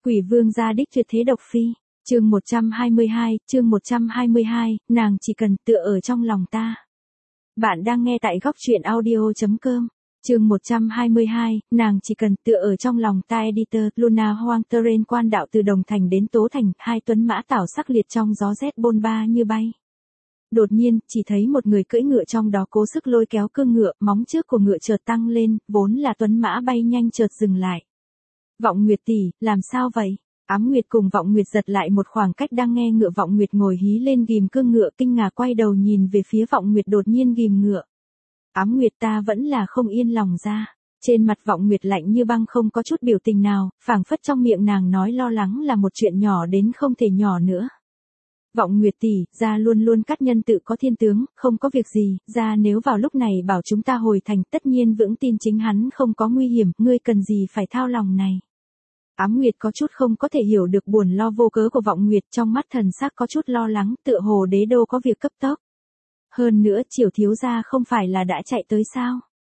Quỷ vương gia đích tuyệt thế độc phi, chương 122, nàng chỉ cần tựa ở trong lòng ta. Bạn đang nghe tại góc truyện audio.com, chương 122, nàng chỉ cần tựa ở trong lòng ta. Editor, Luna Hoang Terrain, quan đạo từ Đồng Thành đến Tố Thành, hai tuấn mã tảo sắc liệt trong gió rét bôn ba như bay. Đột nhiên, chỉ thấy một người cưỡi ngựa trong đó cố sức lôi kéo cương ngựa, móng trước của ngựa chợt tăng lên, vốn là tuấn mã bay nhanh chợt dừng lại. Vọng Nguyệt tỷ, làm sao vậy? Ám Nguyệt cùng Vọng Nguyệt giật lại một khoảng cách đang nghe ngựa. Vọng Nguyệt ngồi hí lên ghìm cương ngựa, kinh ngạc quay đầu nhìn về phía Vọng Nguyệt đột nhiên ghìm ngựa. Ám Nguyệt, ta vẫn là không yên lòng ra. Trên mặt Vọng Nguyệt lạnh như băng, không có chút biểu tình nào, phảng phất trong miệng nàng nói lo lắng là một chuyện nhỏ đến không thể nhỏ nữa. Vọng Nguyệt tỷ, gia luôn luôn cắt nhân tự có thiên tướng, không có việc gì, gia nếu vào lúc này bảo chúng ta hồi thành, tất nhiên vững tin chính hắn không có nguy hiểm, ngươi cần gì phải thao lòng này. Ám Nguyệt có chút không có thể hiểu được buồn lo vô cớ của Vọng Nguyệt, trong mắt thần sắc có chút lo lắng, tựa hồ đế đô có việc cấp tốc. Hơn nữa, Triều thiếu gia không phải là đã chạy tới sao?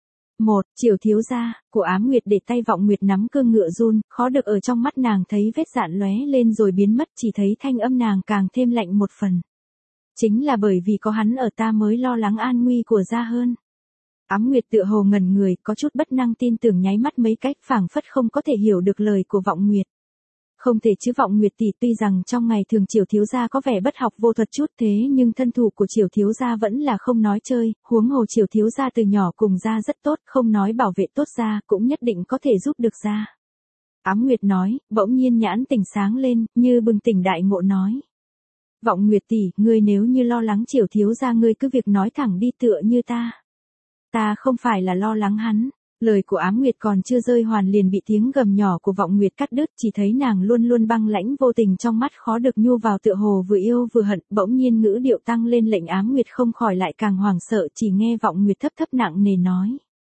Triều thiếu gia, của Ám Nguyệt để tay Vọng Nguyệt nắm cương ngựa run, khó được ở trong mắt nàng thấy vết dạn lóe lên rồi biến mất, chỉ thấy thanh âm nàng càng thêm lạnh một phần. Chính là bởi vì có hắn ở ta mới lo lắng an nguy của gia hơn. Ám Nguyệt tựa hồ ngẩn người, có chút bất năng tin tưởng, nháy mắt mấy cách, phảng phất không có thể hiểu được lời của Vọng Nguyệt. Không thể chứ Vọng Nguyệt tỷ, tuy rằng trong ngày thường Triều thiếu gia có vẻ bất học vô thuật chút, thế nhưng thân thủ của Triều thiếu gia vẫn là không nói chơi, huống hồ Triều thiếu gia từ nhỏ cùng gia rất tốt, không nói bảo vệ tốt gia, cũng nhất định có thể giúp được gia. Ám Nguyệt nói, bỗng nhiên nhãn tỉnh sáng lên, như bừng tỉnh đại ngộ nói. Vọng Nguyệt tỷ, ngươi nếu như lo lắng Triều thiếu gia, ngươi cứ việc nói thẳng đi, tựa như ta. Ta không phải là lo lắng hắn. Lời của Ám Nguyệt còn chưa rơi hoàn liền bị tiếng gầm nhỏ của Vọng Nguyệt cắt đứt, chỉ thấy nàng luôn luôn băng lãnh vô tình, trong mắt khó được nhu vào, tựa hồ vừa yêu vừa hận, bỗng nhiên ngữ điệu tăng lên lệnh Ám Nguyệt không khỏi lại càng hoảng sợ, chỉ nghe Vọng Nguyệt thấp thấp nặng nề nói.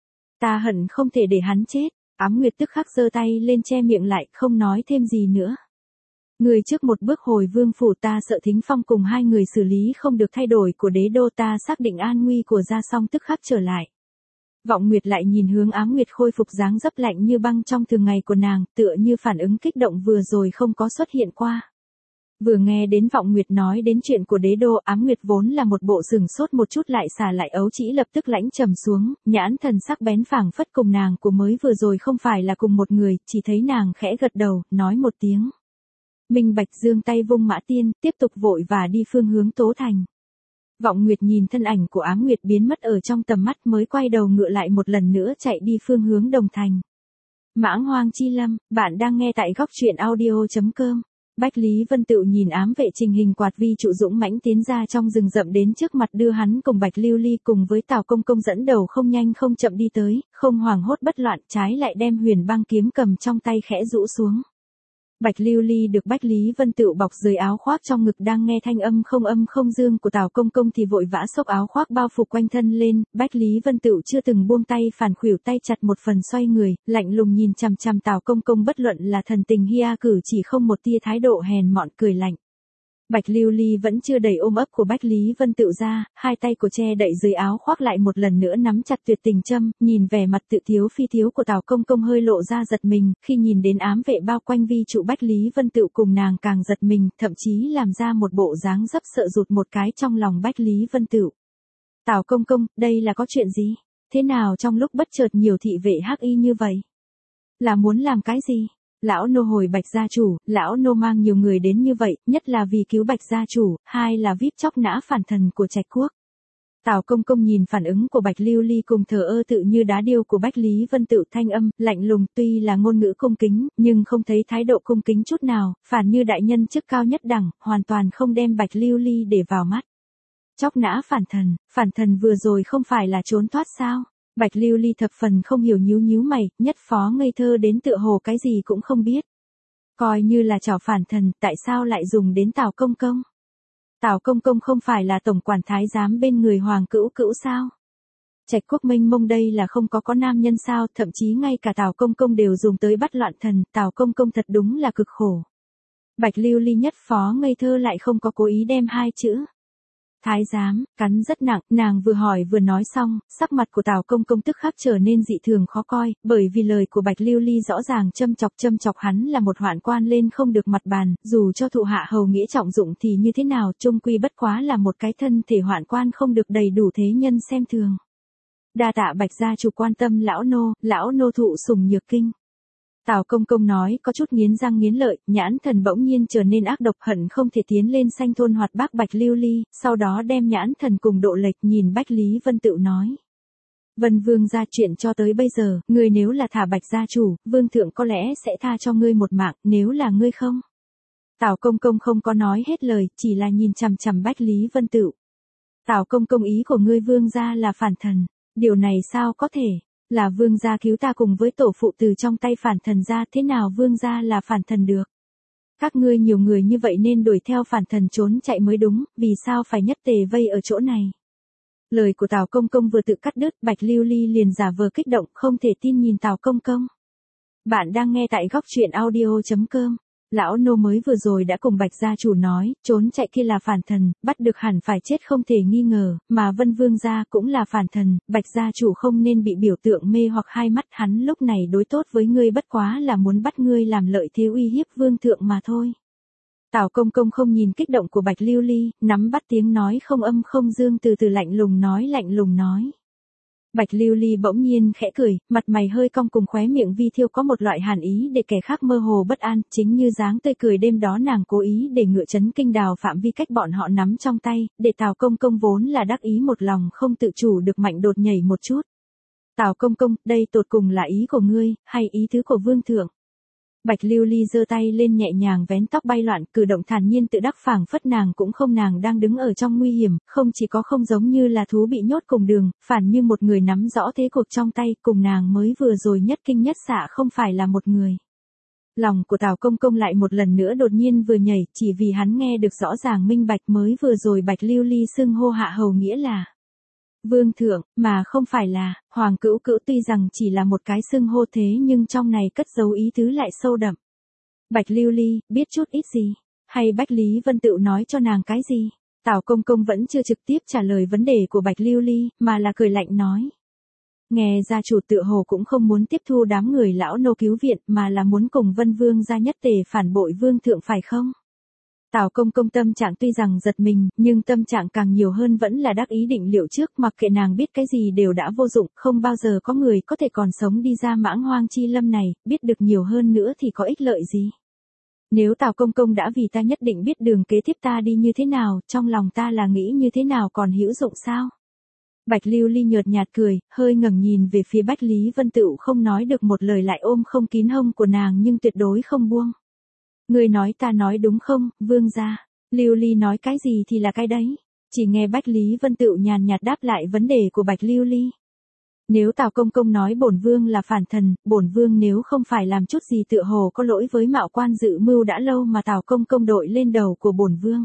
Ta hận không thể để hắn chết. Ám Nguyệt tức khắc giơ tay lên che miệng lại, không nói thêm gì nữa. Người trước một bước hồi vương phủ, ta sợ Thính Phong cùng hai người xử lý không được thay đổi của đế đô, ta xác định an nguy của gia, xong tức khắc trở lại. Vọng Nguyệt lại nhìn hướng Ám Nguyệt, khôi phục dáng dấp lạnh như băng trong thường ngày của nàng, tựa như phản ứng kích động vừa rồi không có xuất hiện qua. Vừa nghe đến Vọng Nguyệt nói đến chuyện của đế đô, Ám Nguyệt vốn là một bộ sừng sốt một chút, lại xả lại ấu trĩ, lập tức lãnh trầm xuống, nhãn thần sắc bén phảng phất cùng nàng của mới vừa rồi không phải là cùng một người, chỉ thấy nàng khẽ gật đầu, nói một tiếng. Minh Bạch, giương tay vung mã tiên, tiếp tục vội và đi phương hướng Tố Thành. Vọng Nguyệt nhìn thân ảnh của Ám Nguyệt biến mất ở trong tầm mắt, mới quay đầu ngựa lại một lần nữa chạy đi phương hướng Đồng Thành. Mãng Hoang Chi Lâm, bạn đang nghe tại góc truyện audio.com. Bách Lý Vân Tựu nhìn ám vệ trình hình quạt vi trụ dũng mãnh tiến ra trong rừng rậm đến trước mặt, đưa hắn cùng Bạch Lưu Ly cùng với Tào Công Công dẫn đầu không nhanh không chậm đi tới, không hoảng hốt bất loạn, trái lại đem Huyền Băng kiếm cầm trong tay khẽ rũ xuống. Bạch Lưu Ly được Bách Lý Vân Tựu bọc dưới áo khoác trong ngực, đang nghe thanh âm không dương của Tào Công Công thì vội vã xốc áo khoác bao phủ quanh thân lên. Bách Lý Vân Tựu chưa từng buông tay, phản khuỷu tay chặt một phần, xoay người, lạnh lùng nhìn chằm chằm Tào Công Công, bất luận là thần tình hia cử chỉ, không một tia thái độ hèn mọn, cười lạnh. Bạch Lưu Ly vẫn chưa đẩy ôm ấp của Bách Lý Vân Tựu ra, hai tay của che đậy dưới áo khoác lại một lần nữa nắm chặt tuyệt tình châm, nhìn vẻ mặt tự thiếu phi thiếu của Tào Công Công hơi lộ ra giật mình, khi nhìn đến ám vệ bao quanh vi trụ Bách Lý Vân Tựu cùng nàng càng giật mình, thậm chí làm ra một bộ dáng dấp sợ rụt một cái trong lòng Bách Lý Vân Tựu. Tào Công Công, đây là có chuyện gì? Thế nào trong lúc bất chợt nhiều thị vệ hắc y như vậy? Là muốn làm cái gì? Lão nô hồi Bạch gia chủ, lão nô mang nhiều người đến như vậy, nhất là vì cứu Bạch gia chủ, hai là vip chóc nã phản thần của Trạch Quốc. Tào Công Công nhìn phản ứng của Bạch Lưu Ly cùng thờ ơ tự như đá điêu của Bách Lý Vân Tựu, thanh âm lạnh lùng, tuy là ngôn ngữ cung kính, nhưng không thấy thái độ cung kính chút nào, phản như đại nhân chức cao nhất đẳng, hoàn toàn không đem Bạch Lưu Ly để vào mắt. Chóc nã phản thần vừa rồi không phải là trốn thoát sao? Bạch Lưu Ly thập phần không hiểu, nhíu mày, nhất phó ngây thơ đến tựa hồ cái gì cũng không biết. Coi như là chảo phản thần, tại sao lại dùng đến Tào Công Công? Tào Công Công không phải là tổng quản thái giám bên người Hoàng Cữu Cữu sao? Trạch Quốc mênh mông đây là không có nam nhân sao, thậm chí ngay cả Tào Công Công đều dùng tới bắt loạn thần, Tào Công Công thật đúng là cực khổ. Bạch Lưu Ly nhất phó ngây thơ lại không có cố ý đem hai chữ Thái giám, cắn rất nặng, nàng vừa hỏi vừa nói xong, sắc mặt của Tào Công Công tức khắc trở nên dị thường khó coi, bởi vì lời của Bạch Lưu Ly rõ ràng châm chọc hắn là một hoạn quan lên không được mặt bàn, dù cho thụ hạ hầu nghĩa trọng dụng thì như thế nào, chung quy bất quá là một cái thân thể hoạn quan không được đầy đủ thế nhân xem thường. Đa tạ Bạch gia chủ quan tâm lão nô thụ sủng nhược kinh. Tào Công Công nói có chút nghiến răng nghiến lợi, nhãn thần bỗng nhiên trở nên ác độc hận không thể tiến lên sanh thôn hoạt bác Bạch Lưu Ly, sau đó đem nhãn thần cùng độ lệch nhìn Bách Lý Vân Tựu nói. Vân Vương ra chuyện cho tới bây giờ, ngươi nếu là thả Bạch gia chủ, Vương thượng có lẽ sẽ tha cho ngươi một mạng, nếu là ngươi không. Tào Công Công không có nói hết lời, chỉ là nhìn chằm chằm Bách Lý Vân Tựu. Tào Công Công ý của ngươi Vương gia là phản thần, điều này sao có thể? Là Vương gia cứu ta cùng với tổ phụ từ trong tay phản thần ra, thế nào Vương gia là phản thần được? Các ngươi nhiều người như vậy nên đuổi theo phản thần trốn chạy mới đúng, vì sao phải nhất tề vây ở chỗ này? Lời của Tào Công Công vừa tự cắt đứt, Bạch Lưu Ly liền giả vờ kích động, không thể tin nhìn Tào Công Công. Bạn đang nghe tại góc truyện audio.com. Lão nô mới vừa rồi đã cùng Bạch gia chủ nói, trốn chạy kia là phản thần, bắt được hẳn phải chết không thể nghi ngờ, mà Vân Vương gia cũng là phản thần, Bạch gia chủ không nên bị biểu tượng mê hoặc hai mắt, hắn lúc này đối tốt với ngươi bất quá là muốn bắt ngươi làm lợi thế uy hiếp vương thượng mà thôi. Tào Công Công không nhìn kích động của Bạch Lưu Ly, nắm bắt tiếng nói không âm không dương, từ từ lạnh lùng nói. Bạch Lưu Ly bỗng nhiên khẽ cười, mặt mày hơi cong cùng khóe miệng vi thiêu có một loại hàn ý để kẻ khác mơ hồ bất an, chính như dáng tươi cười đêm đó nàng cố ý để ngựa chấn kinh đào phạm vi cách bọn họ nắm trong tay, để Tào Công Công vốn là đắc ý một lòng không tự chủ được mạnh đột nhảy một chút. Tào Công Công, đây tột cùng là ý của ngươi, hay ý tứ của vương thượng? Bạch Lưu Ly giơ tay lên nhẹ nhàng vén tóc bay loạn, cử động thản nhiên tự đắc phảng phất nàng cũng không nàng đang đứng ở trong nguy hiểm, không chỉ có không giống như là thú bị nhốt cùng đường, phản như một người nắm rõ thế cuộc trong tay, cùng nàng mới vừa rồi nhất kinh nhất xạ không phải là một người. Lòng của Tào Công Công lại một lần nữa đột nhiên vừa nhảy, chỉ vì hắn nghe được rõ ràng minh bạch mới vừa rồi Bạch Lưu Ly xưng hô hạ hầu nghĩa là Vương thượng, mà không phải là Hoàng Cữu Cữu, tuy rằng chỉ là một cái xưng hô thế nhưng trong này cất giấu ý tứ lại sâu đậm. Bạch Lưu Ly, biết chút ít gì? Hay Bách Lý Vân Tựu nói cho nàng cái gì? Tào Công Công vẫn chưa trực tiếp trả lời vấn đề của Bạch Lưu Ly, mà là cười lạnh nói. Nghe gia chủ tựa hồ cũng không muốn tiếp thu đám người lão nô cứu viện, mà là muốn cùng Vân Vương gia nhất tề phản bội Vương thượng phải không? Tào Công Công tâm trạng tuy rằng giật mình, nhưng tâm trạng càng nhiều hơn vẫn là đắc ý định liệu trước, mặc kệ nàng biết cái gì đều đã vô dụng, không bao giờ có người có thể còn sống đi ra mãng hoang chi lâm này, biết được nhiều hơn nữa thì có ích lợi gì. Nếu Tào Công Công đã vì ta nhất định biết đường kế tiếp ta đi như thế nào, trong lòng ta là nghĩ như thế nào còn hữu dụng sao? Bạch Lưu Ly nhợt nhạt cười, hơi ngẩng nhìn về phía Bách Lý Vân Tựu, không nói được một lời lại ôm không kín hông của nàng nhưng tuyệt đối không buông. Ngươi nói ta nói đúng không, Vương gia? Lưu Ly nói cái gì thì là cái đấy. Chỉ nghe Bách Lý Vân Tựu nhàn nhạt đáp lại vấn đề của Bạch Lưu Ly. Nếu Tào Công Công nói bổn vương là phản thần, bổn vương nếu không phải làm chút gì tựa hồ có lỗi với mạo quan dự mưu đã lâu mà Tào Công Công đội lên đầu của bổn vương.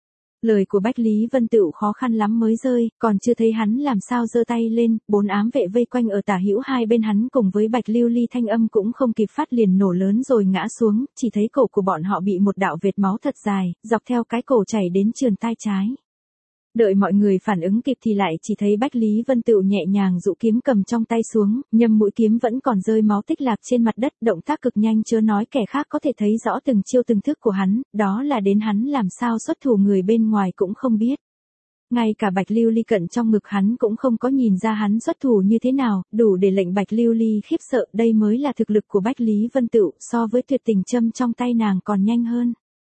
Lời của Bách Lý Vân Tựu khó khăn lắm mới rơi, còn chưa thấy hắn làm sao giơ tay lên, 4 ám vệ vây quanh ở tả hữu hai bên hắn cùng với Bạch Lưu Ly thanh âm cũng không kịp phát liền nổ lớn rồi ngã xuống, chỉ thấy cổ của bọn họ bị một đạo vệt máu thật dài, dọc theo cái cổ chảy đến sườn tai trái. Đợi mọi người phản ứng kịp thì lại chỉ thấy Bách Lý Vân Tựu nhẹ nhàng dụ kiếm cầm trong tay xuống, nhâm mũi kiếm vẫn còn rơi máu tích lạc trên mặt đất, động tác cực nhanh chớ nói kẻ khác có thể thấy rõ từng chiêu từng thức của hắn, đó là đến hắn làm sao xuất thủ người bên ngoài cũng không biết. Ngay cả Bạch Lưu Ly cận trong ngực hắn cũng không có nhìn ra hắn xuất thủ như thế nào, đủ để lệnh Bạch Lưu Ly khiếp sợ, đây mới là thực lực của Bách Lý Vân Tựu, so với tuyệt tình châm trong tay nàng còn nhanh hơn.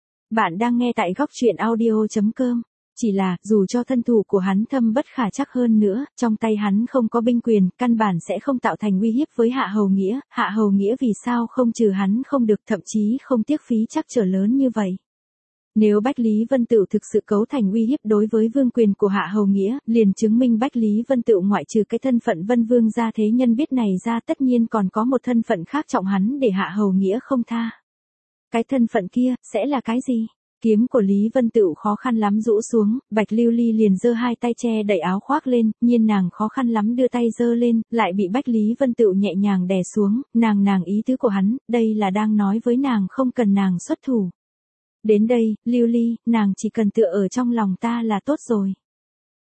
Bạn đang nghe tại góc truyện audio.com. Chỉ là, dù cho thân thủ của hắn thâm bất khả chắc hơn nữa, trong tay hắn không có binh quyền, căn bản sẽ không tạo thành uy hiếp với Hạ Hầu Nghĩa vì sao không trừ hắn không được, thậm chí không tiếc phí chắc trở lớn như vậy. Nếu Bách Lý Vân Tựu thực sự cấu thành uy hiếp đối với vương quyền của Hạ Hầu Nghĩa, liền chứng minh Bách Lý Vân Tựu ngoại trừ cái thân phận Vân Vương gia thế nhân biết này ra tất nhiên còn có một thân phận khác trọng hắn để Hạ Hầu Nghĩa không tha. Cái thân phận kia, sẽ là cái gì? Kiếm của Lý Vân Tựu khó khăn lắm rũ xuống, Bạch Lưu Ly liền giơ hai tay che đẩy áo khoác lên, nhiên nàng khó khăn lắm đưa tay giơ lên, lại bị Bách Lý Vân Tựu nhẹ nhàng đè xuống, nàng ý tứ của hắn, đây là đang nói với nàng không cần nàng xuất thủ. Đến đây, Lưu Ly, nàng chỉ cần tựa ở trong lòng ta là tốt rồi.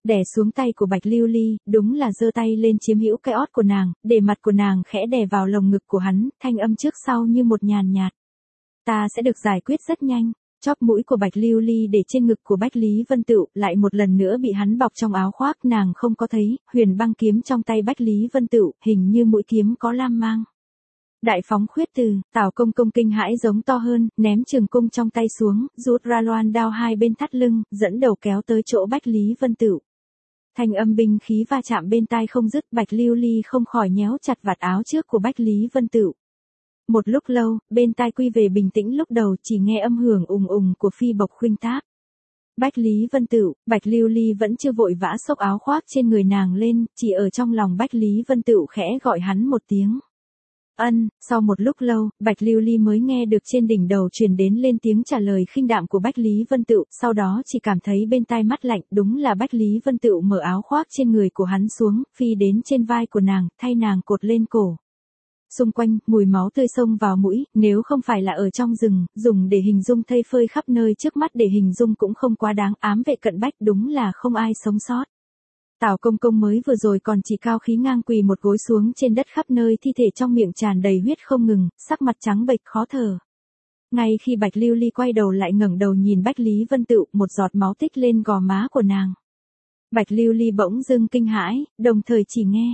đè xuống tay của Bạch Lưu Ly, đúng là giơ tay lên chiếm hữu cái ót của nàng, để mặt của nàng khẽ đè vào lồng ngực của hắn, thanh âm trước sau như một nhàn nhạt. Ta sẽ được giải quyết rất nhanh. Chóp mũi của Bạch Lưu Ly để trên ngực của Bách Lý Vân Tựu, lại một lần nữa bị hắn bọc trong áo khoác, nàng không có thấy, huyền băng kiếm trong tay Bách Lý Vân Tựu, hình như mũi kiếm có lam mang. Đại phóng khuyết từ, Tào Công Công kinh hãi giống to hơn, ném trường cung trong tay xuống, rút ra loan đao hai bên thắt lưng, dẫn đầu kéo tới chỗ Bách Lý Vân Tựu. Thanh âm binh khí va chạm bên tai không dứt, Bạch Lưu Ly không khỏi nhéo chặt vạt áo trước của Bách Lý Vân Tựu. Một lúc lâu, bên tai quy về bình tĩnh, lúc đầu chỉ nghe âm hưởng ùng ùng của phi bộc khuynh tác. Bách Lý Vân Tựu, Bạch Lưu Ly vẫn chưa vội vã xốc áo khoác trên người nàng lên, chỉ ở trong lòng Bách Lý Vân Tựu khẽ gọi hắn một tiếng. Ân, sau một lúc lâu, Bạch Lưu Ly mới nghe được trên đỉnh đầu truyền đến lên tiếng trả lời khinh đạm của Bách Lý Vân Tựu, sau đó chỉ cảm thấy bên tai mát lạnh, đúng là Bách Lý Vân Tựu mở áo khoác trên người của hắn xuống, phi đến trên vai của nàng, thay nàng cột lên cổ. Xung quanh, mùi máu tươi xông vào mũi, nếu không phải là ở trong rừng, dùng để hình dung thây phơi khắp nơi trước mắt để hình dung cũng không quá đáng, ám vệ cận bách đúng là không ai sống sót. Tào Công Công mới vừa rồi còn chỉ cao khí ngang quỳ một gối xuống trên đất, khắp nơi thi thể trong miệng tràn đầy huyết không ngừng, sắc mặt trắng bệch khó thở. Ngay khi Bạch Lưu Ly quay đầu lại ngẩng đầu nhìn Bách Lý Vân Tựu, một giọt máu tích lên gò má của nàng. Bạch Lưu Ly bỗng dưng kinh hãi, đồng thời chỉ nghe.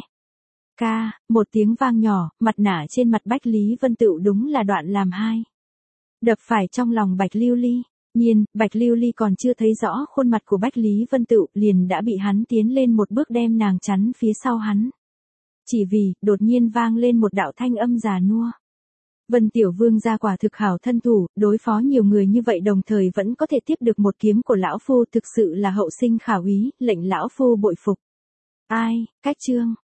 Ca, một tiếng vang nhỏ, mặt nạ trên mặt Bách Lý Vân Tựu đúng là đoạn làm hai. Đập phải trong lòng Bạch Lưu Ly. Nhiên, Bạch Lưu Ly còn chưa thấy rõ khuôn mặt của Bách Lý Vân Tựu, liền đã bị hắn tiến lên một bước đem nàng chắn phía sau hắn. Chỉ vì, đột nhiên vang lên một đạo thanh âm già nua. Vân Tiểu Vương gia quả thực hảo thân thủ, đối phó nhiều người như vậy đồng thời vẫn có thể tiếp được một kiếm của lão phu, thực sự là hậu sinh khả úy, lệnh lão phu bội phục. Ai, cách chương.